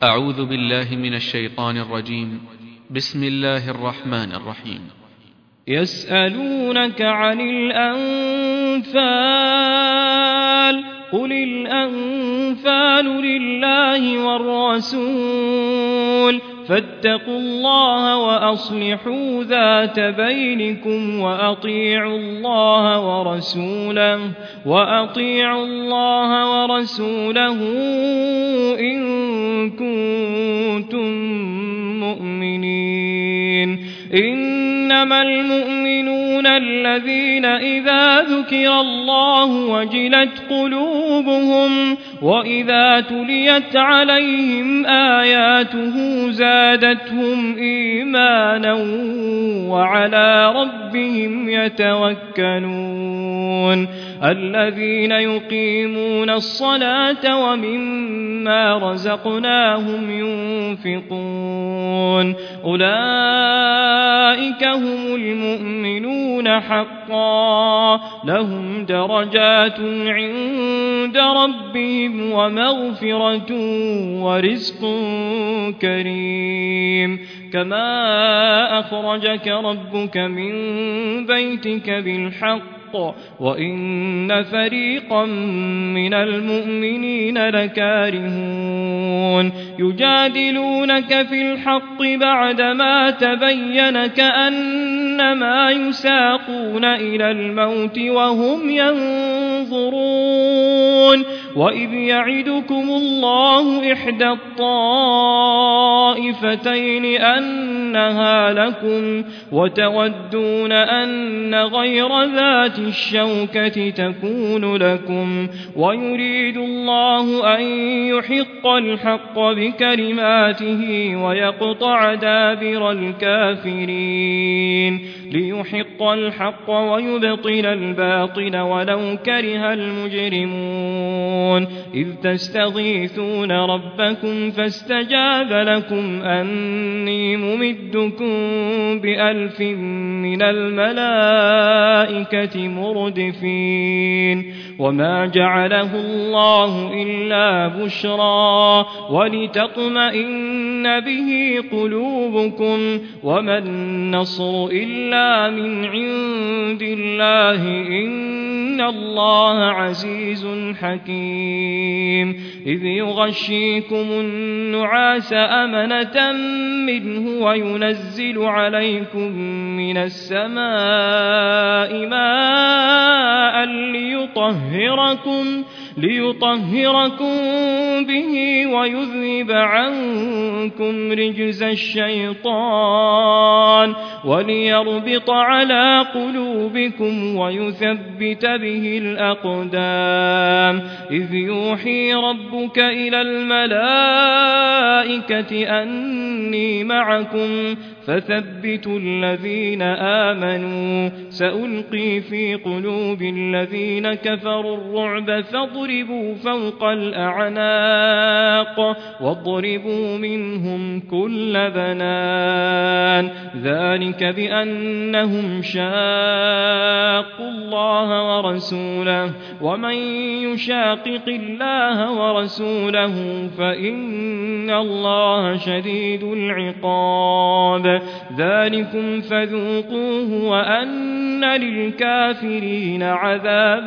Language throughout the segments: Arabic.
أعوذ بالله من الشيطان الرجيم. بسم الله الرحمن الرحيم. يسألونك عن الأنفال قل الأنفال لله والرسول فاتقوا الله وأصلحوا ذات بينكم وأطيعوا الله ورسوله إن كنتم مؤمنين. إنما المؤمنون الذين إذا ذكر الله وجلت قلوبهم وإذا تليت عليهم آياته زادتهم إيمانا وعلى ربهم يتوكلون. الذين يقيمون الصلاة ومما رزقناهم ينفقون أولئك هم المؤمنون حقا لهم درجات عند ربهم ومغفرة ورزق كريم. كما أخرجك ربك من بيتك بالحق وإن فريقا من المؤمنين لكارهون يجادلونك في الحق بعدما تبين كأنما يساقون إلى الموت وهم ينظرون. وإذ يعدكم الله إحدى الطائفتين أنها لكم وتودون أن غير ذات الشوكة تكون لكم ويريد الله أن يحق الحق بكلماته ويقطع دابر الكافرين ليحق الحق ويبطل الباطل ولو كره المجرمون. إذ تستغيثون ربكم فاستجاب لكم أني ممدكم ب1000 من الملائكة مردفين. وما جعله الله إلا بشرى ولتطمئن به قلوبكم وما النصر إلا من عند الله إن الله عزيز حكيم. إذ يغشيكم النعاس أمنة منه وينزل عليكم من السماء ماء ليطهركم به ويذهب عنكم رجز الشيطان وليربط على قلوبكم ويثبت به الأقدام. إذ يوحي ربك إلى الملائكة أني معكم فثبتوا الذين آمنوا سألقي في قلوب الذين كفروا الرعب فاضربوا فوق الأعناق واضربوا منهم كل بنان. ذلك بأنهم شاقوا الله ورسوله ومن يشاقق الله ورسوله فإن الله شديد العقاب. ذلكم فذوقوه وأن للكافرين عذاب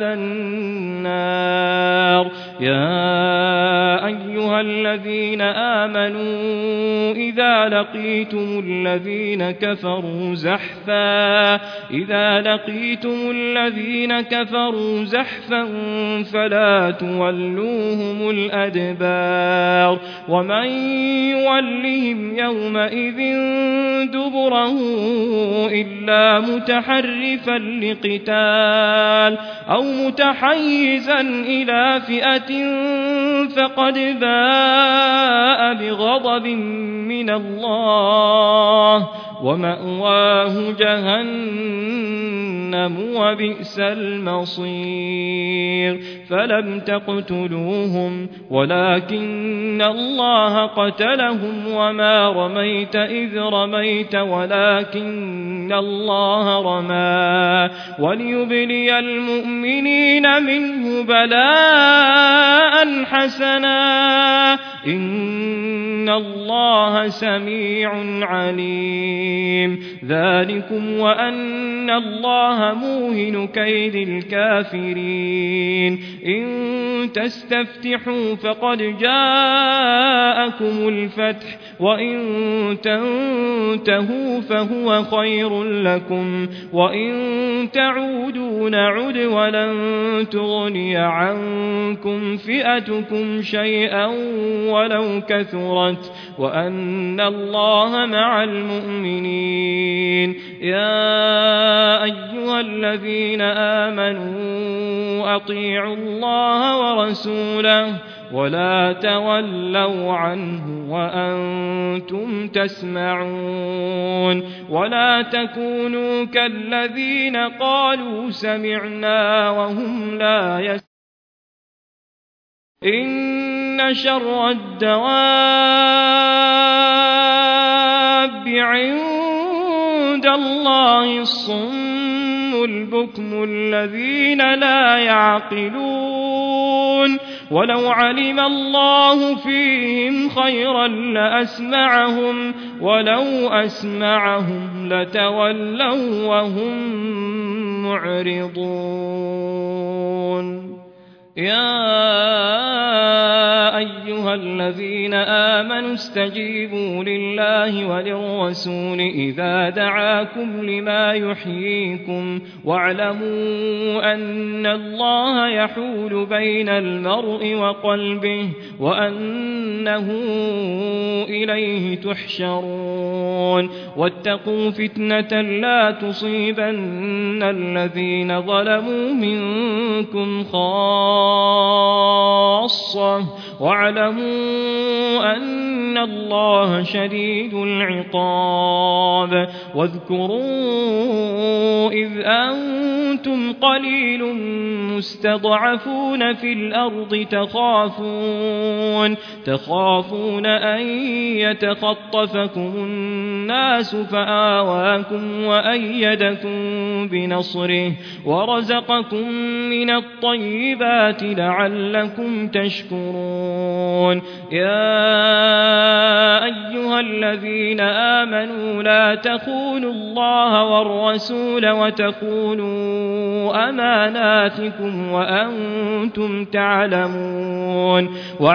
النار. يا أيها الذين آمنوا إذا لقيتم الذين كفروا زحفا فلا تولوهم الأدبار. ومن يولهم يومئذ دبره إلا متحرفا لقتال أو متحيزا إلى فئة فقد باء بغضب من الله ومأواه جهنم وبئس المصير. فلم تقتلوهم ولكن الله قتلهم وما رميت إذ رميت ولكن الله رمى وليبلي المؤمنين منه بلاء حسنا إن الله سميع عليم ذلكم وأن الله موهن كيد الكافرين إن تستفتحوا فقد جاءكم الفتح وإن تنتهوا فهو خير لكم وإن تعودوا نعد ولن تغني عنكم فئتكم شيئا ولو كثرت وأن الله مع المؤمنين يا أيها الذين آمنوا أطيعوا الله ورسوله ولا تولوا عنه وأنتم تسمعون ولا تكونوا كالذين قالوا سمعنا وهم لا يسمعون إن شر الدواب عند الله الصم البكم الذين لا يعقلون ولو علم الله فيهم خيرا لأسمعهم ولو أسمعهم لتولوا وهم معرضون يا أيها الذين آمنوا استجيبوا لله وللرسول إذا دعاكم لما يحييكم واعلموا أن الله يحول بين المرء وقلبه وأنه إليه تحشرون واتقوا فتنة لا تصيبن الذين ظلموا منكم خاصة واعلموا أن الله شديد العقاب واذكروا إذ أنتم قليل مستضعفون في الأرض تخافون أن يتخطفكم الناس فآواكم وأيدكم بنصره ورزقكم من الطيبات لعلكم تشكرون يا أيها الذين آمنوا لا تخونوا الله والرسول وتخونوا أماناتكم وأنتم تعلمون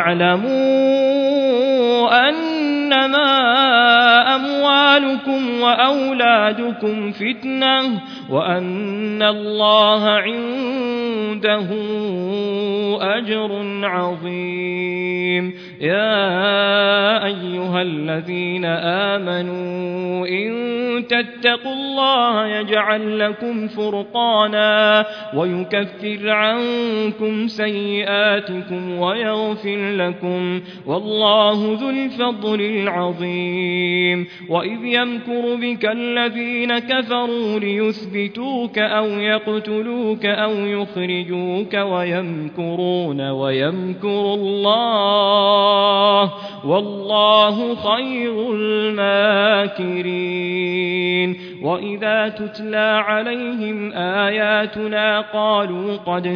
واعلموا أنما أموالكم وأولادكم فتنة وأن الله عنده أجر عظيم يا أيها الذين آمنوا إن تتقوا الله يجعل لكم فرقانا ويكفر عنكم سيئاتكم ويغفر لكم والله ذو الفضل العظيم وإذ يمكر بك الذين كفروا ليثبتوك أو يقتلوك أو يخرجوك ويمكرون ويمكر الله والله خير الماكرين وإذا تتلى عليهم آياتنا قالوا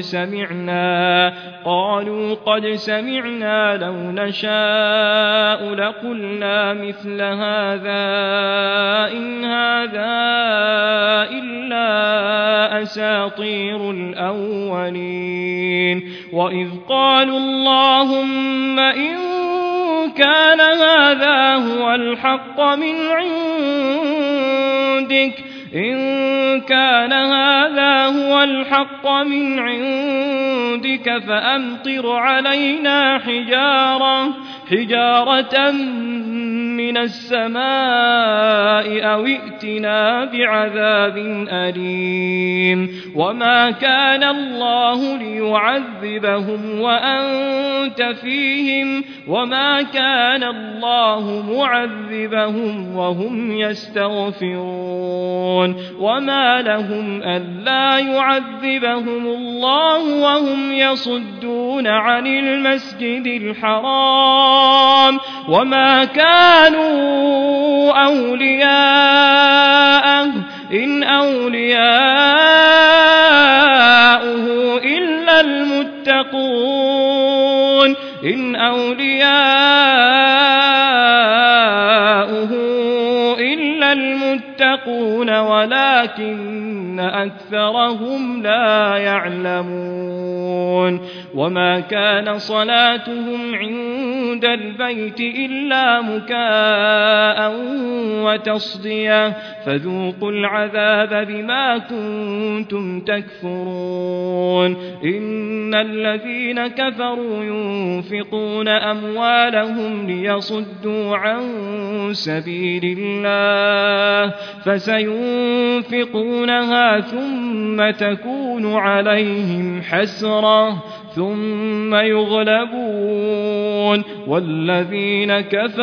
قد سمعنا لو نشاء لقلنا مثل هذا إن هذا إلا أساطير الأولين وإذ قالوا اللهم إن كان هذا هو الحق من عندك فأمطر علينا حجارة من السماء أو ائتنا بعذاب أليم وما كان الله ليعذبهم وأنت فيهم وما كان الله معذبهم وهم يستغفرون وما لهم ألا يعذبهم الله وهم يصدون عن المسجد الحرام وما كانوا أولياءه إن أولياؤه إلا المتقون إن أولياؤه إلا المتقون ولكن أكثرهم لا يعلمون وما كان صلاتهم عند البيت إلا مكاء وتصدية فذوقوا العذاب بما كنتم تكفرون إن الذين كفروا ينفقون أموالهم ليصدوا عن سبيل الله فسينفقونها ثم تكون عليهم حسرة ثم يغلبون والذين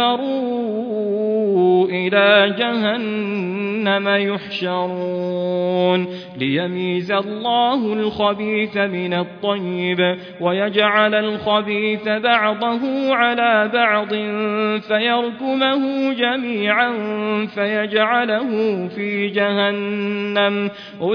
كفروا إلى جهنم يحشرون ليميز الله الخبيث من الطيب ويجعل الخبيث بعضه على بعض فيركمه جميعا فيجعله في جهنم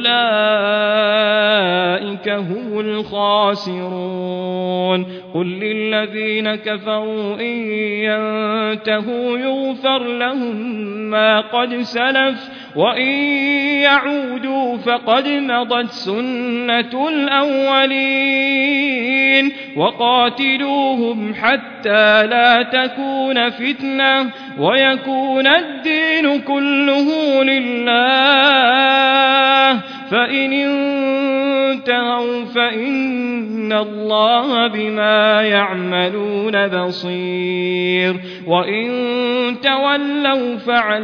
أولئك هم الخاسرون قل للذين كفروا إن ينتهوا يغفر لهم ما قد سلف وإن يعودوا فقد مضت سنة الأولين وقاتلوهم حتى لا تكون فتنة ويكون الدين كله لله فإن انتهوا فإن الله بما يعملون بصير وإن تولوا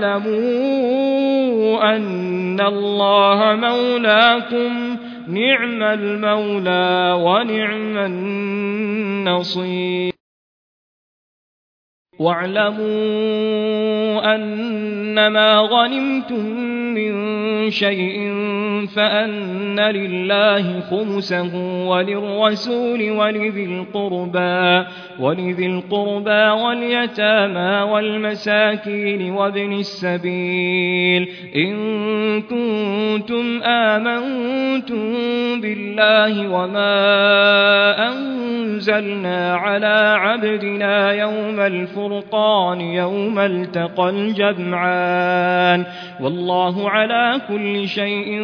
فاعلموا أن الله مولاكم نعم المولى ونعم النصير واعلموا أنما غنمتم من شيء فأن لله خمسه وللرسول ولذي القربى واليتامى والمساكين وابن السبيل إن كنتم آمنتم بالله وما أنزلنا على عبدنا يوم الفرقان يوم التقى الجمعان والله على كل شيء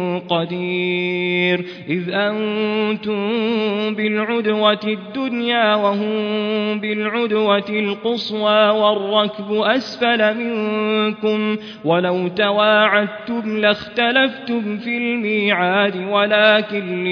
قدير إذ أنتم بالعدوة الدنيا وهم بالعدوة القصوى والركب أسفل منكم ولو تواعدتم لاختلفتم في الميعاد ولكن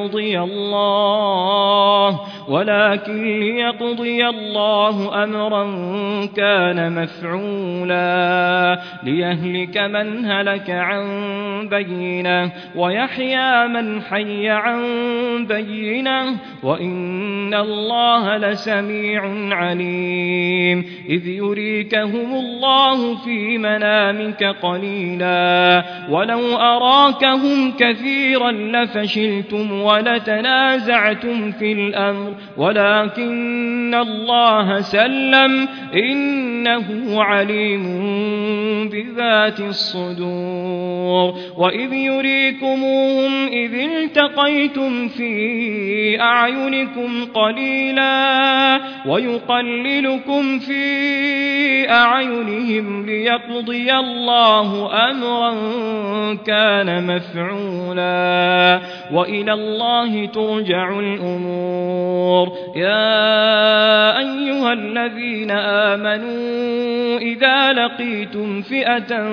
ليقضي الله أمرا كان مفعولا ليهلك من هلك عن بينه ويحيى من حي عن بينه وإن الله لسميع عليم إذ يريكهم الله في منامك قليلا ولو أراكهم كثيرا لفشلتم ولتنازعتم في الأمر ولكن الله سلم إنه عليم بذات الصدور وإذ يريكموهم إذ التقيتم في أعينكم قليلا ويقللكم في أعينهم ليقضي الله أمرا كان مفعولا وإلى الله ترجع الأمور يا أيها الذين آمنوا إذا لقيتم فئة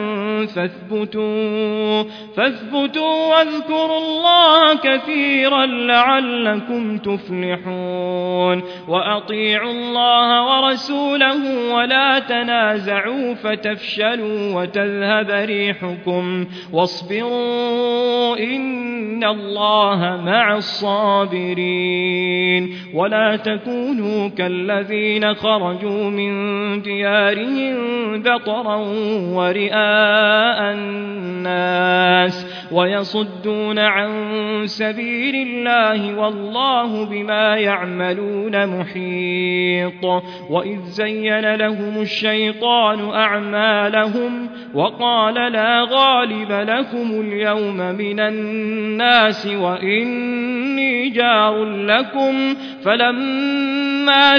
فاثبتوا واذكروا الله كثيرا لعلكم تفلحون وأطيعوا الله ورسوله ولا تنازعوا تنازعوا فتفشلوا وتذهب ريحكم واصبروا إن الله مع الصابرين ولا تكونوا كالذين خرجوا من ديارهم بطرا ورئاء الناس ويصدون عن سبيل الله والله بما يعملون محيط وإذ زين لهم الشيطان أعمالهم وقال لا غالب لكم اليوم من الناس وإني جار لكم فلما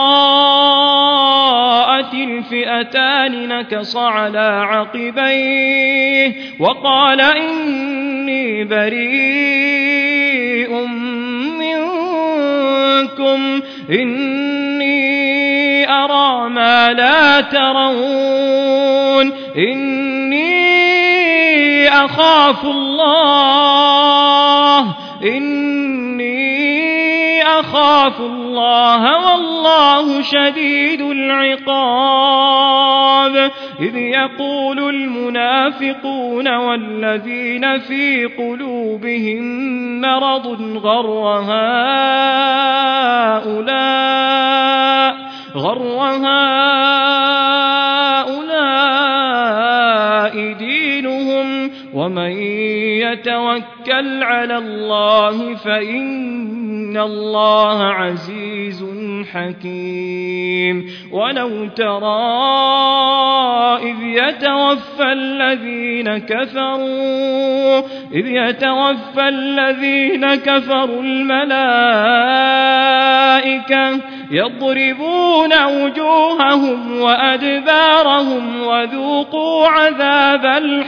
تراءت الفئتان نكص على عقبيه وقال إني بريء منكم إني أرى ما لا ترون إني أخاف الله والله شديد العقاب إذ يقول المنافقون والذين في قلوبهم مرض غر هؤلاء دينهم ومن يتوكل على الله فإن الله عزيز حكيم ولو ترى إذ يتوفى الذين كفروا الملائكة يضربون وجوههم وأدبارهم وذوقوا عذاب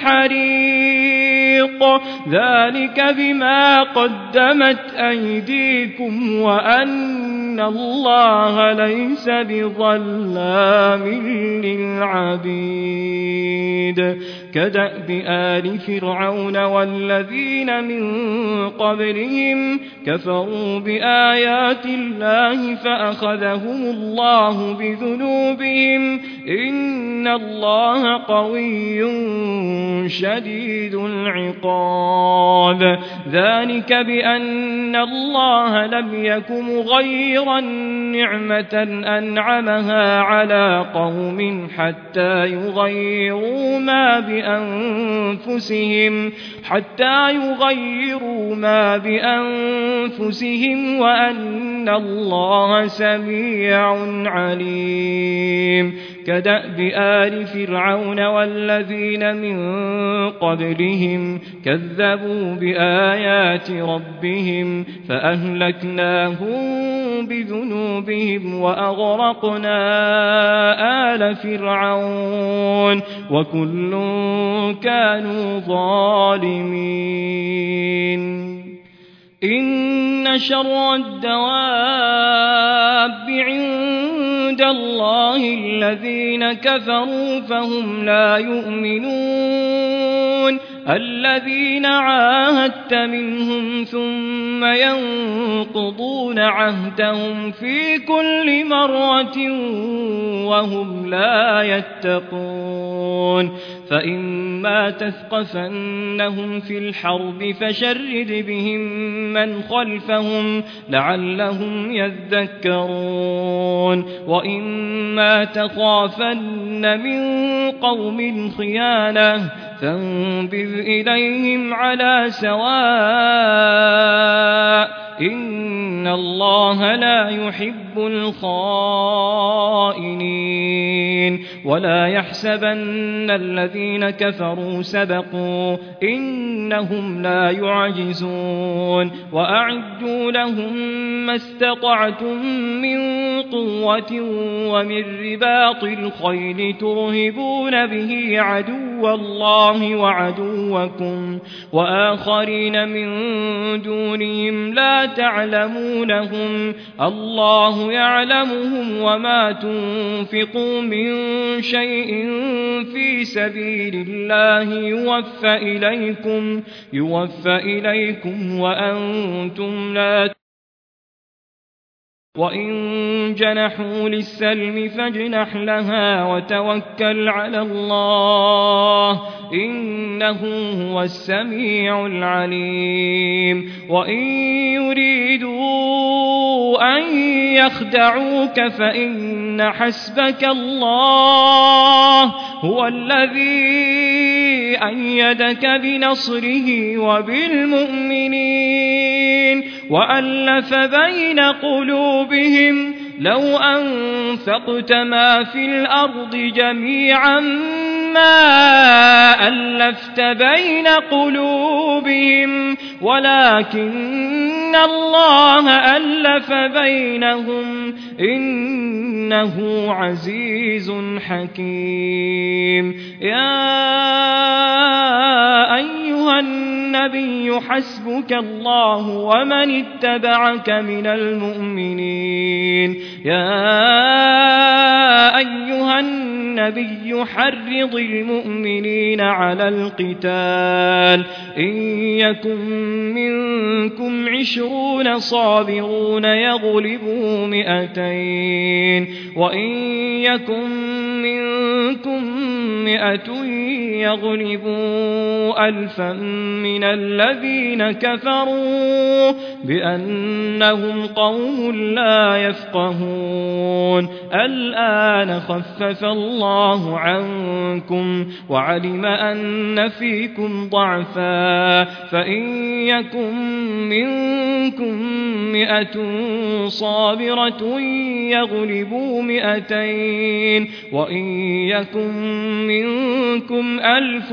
الحريق ذلك بما قدمت أيديكم وأن الله ليس بظلام للعبيد كدأب آل فرعون والذين من قبلهم كفروا بآيات الله فأخذهم الله بذنوبهم إن الله قوي شديد العقاب ذلك بأن الله لم يك مغيرا نعمة أنعمها على قوم حتى يغيروا ما بأنفسهم وأن الله سميع عليم كدأب آل فرعون والذين من قبلهم كذبوا بآيات ربهم فأهلكناهم بذنوبهم وأغرقنا آل فرعون وكل كانوا ظالمين إن شر الدواب عند الله الذين كفروا فهم لا يؤمنون الذين عاهدت منهم ثم ينقضون عهدهم في كل مرة وهم لا يتقون فإما تثقفنهم في الحرب فشرد بهم من خلفهم لعلهم يذكرون وإما تخافن من قوم خيانة فانبذ إليهم على سواء إن الله لا يحب الخائنين ولا يحسبن الذين كفروا سبقوا إنهم لا يعجزون وأعدوا لهم ما استطعتم من قوة ومن رباط الخيل ترهبون به عدو الله وعدوكم وآخرين من دونهم لا تعلمونهم الله يعلمهم وما تنفقوا من شيء في سبيل الله يوفى إليكم وأنتم لا وإن جنحوا للسلم فاجنح لها وتوكل على الله إنه هو السميع العليم وإن يريدوا أن يخدعوك فإن حسبك الله هو الذي أيدك بنصره وبالمؤمنين وألف بين قلوبهم لو أنفقت ما في الأرض جميعا ما ألفت بين قلوبهم ولكن الله ألف بينهم إنه عزيز حكيم يا أيها النبي حسبك الله ومن اتبعك من المؤمنين يا أيها النبي حرض المؤمنين على القتال إن يكن منكم 20 صابرون يغلبوا 200 وإن يكن منكم 100 يغلبوا 1000 من الذين كفروا بأنهم قوم لا يفقهون الآن خفف الله عنكم وعلم أن فيكم ضعفا فإن يكن منكم 100 صابرة يغلبوا 200 وإن يكن منكم 1000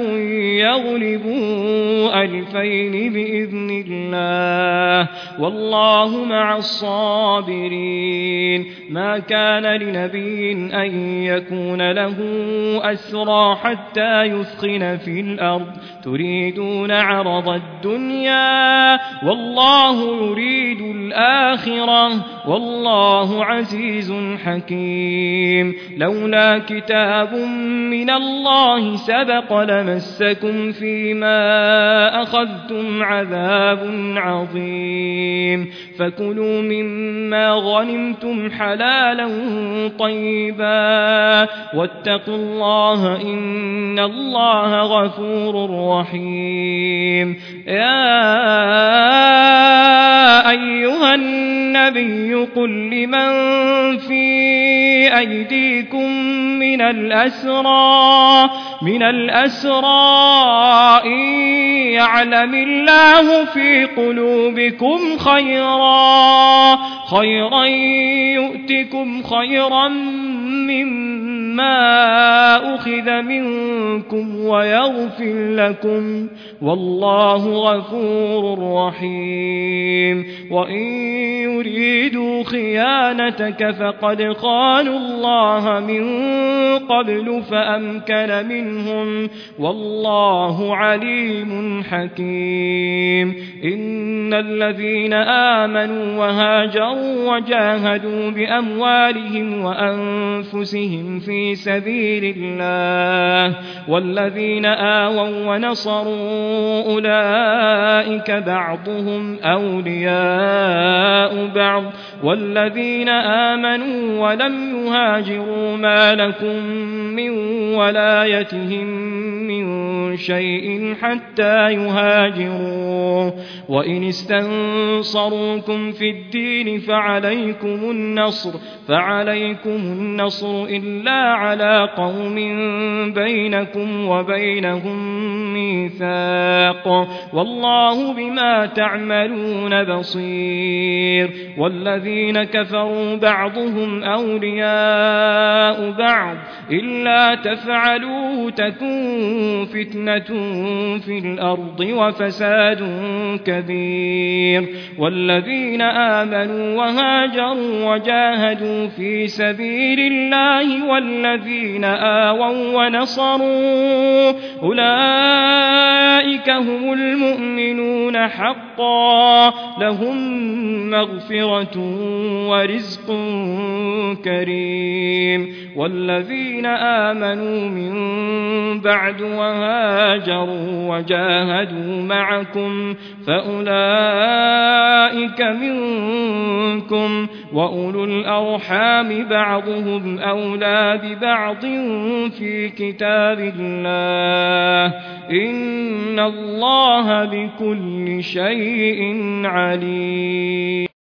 يغلبوا 2000 بإذن الله والله مع الصابرين ما كان لنبي أن يكون له أسرى حتى يثخن في الأرض تريدون عرض الدنيا والله يريد الآخرة والله عزيز حكيم لولا كتاب من الله سبق لمسكم فيما أخذتم عذاب عظيم فكلوا مما غنمتم حلالا طيبا واتقوا الله إن الله غفور رحيم يا أيها النبي قل لمن في أيديكم من الأسرى إن يعلم الله في قلوبكم خيرا يؤتكم خيرا مما أخذ منكم ويغفر لكم والله غفور رحيم وإن يريدوا خيانتك فقد خانوا الله من قبل فأمكن منهم والله عليم حكيم إن الذين آمنوا وهاجروا وجاهدوا بأموالهم وأنفسهم في سبيل الله والذين آووا ونصروا أولئك بعضهم أولياء بعض والذين آمنوا ولم يهاجروا ما لكم من ولايتهم من شيء حتى يهاجروا وإن استنصروكم في الدين فعليكم النصر إلا على قوم بينكم وبينهم ميثاق والله بما تعملون بصير والذين كفروا بعضهم أولياء بعض إلا تفعلوه تكون فتنة في الأرض وفساد كبير والذين آمنوا وهاجروا وجاهدوا في سبيل الله والذين آووا ونصروا أولئك هم المؤمنون حقا لهم مغفرة ورزق كريم والذين آمنوا من بعد وهاجروا وجاهدوا معكم فأولئك منكم وأولو الأرحام بعضهم أولى ببعض في كتاب الله إن الله بكل شيء عليم